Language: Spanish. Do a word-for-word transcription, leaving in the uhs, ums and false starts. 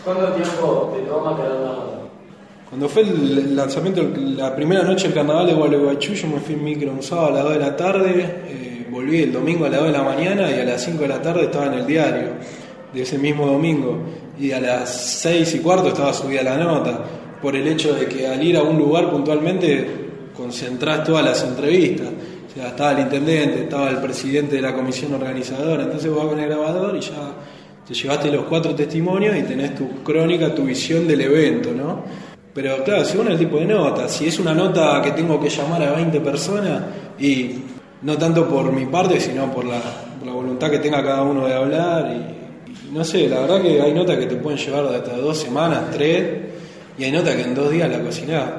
¿Cuánto tiempo te toma crear una nota? Cuando fue el lanzamiento, la primera noche del carnaval de Gualeguaychú, yo me fui en micro un sábado a las dos de la tarde, eh, volví el domingo a las dos de la mañana y a las cinco de la tarde estaba en el diario de ese mismo domingo. Y a las seis y cuarto estaba subida la nota, por el hecho de que al ir a un lugar puntualmente concentrás todas las entrevistas. O sea, estaba el intendente, estaba el presidente de la comisión organizadora, entonces vos vas con el grabador y ya te llevaste los cuatro testimonios y tenés tu crónica, tu visión del evento, ¿no? Pero claro, según el tipo de nota, si es una nota que tengo que llamar a veinte personas, y no tanto por mi parte, sino por la, por la voluntad que tenga cada uno de hablar, y, y no sé, la verdad que hay notas que te pueden llevar hasta dos semanas, tres, y hay notas que en dos días la cocinás.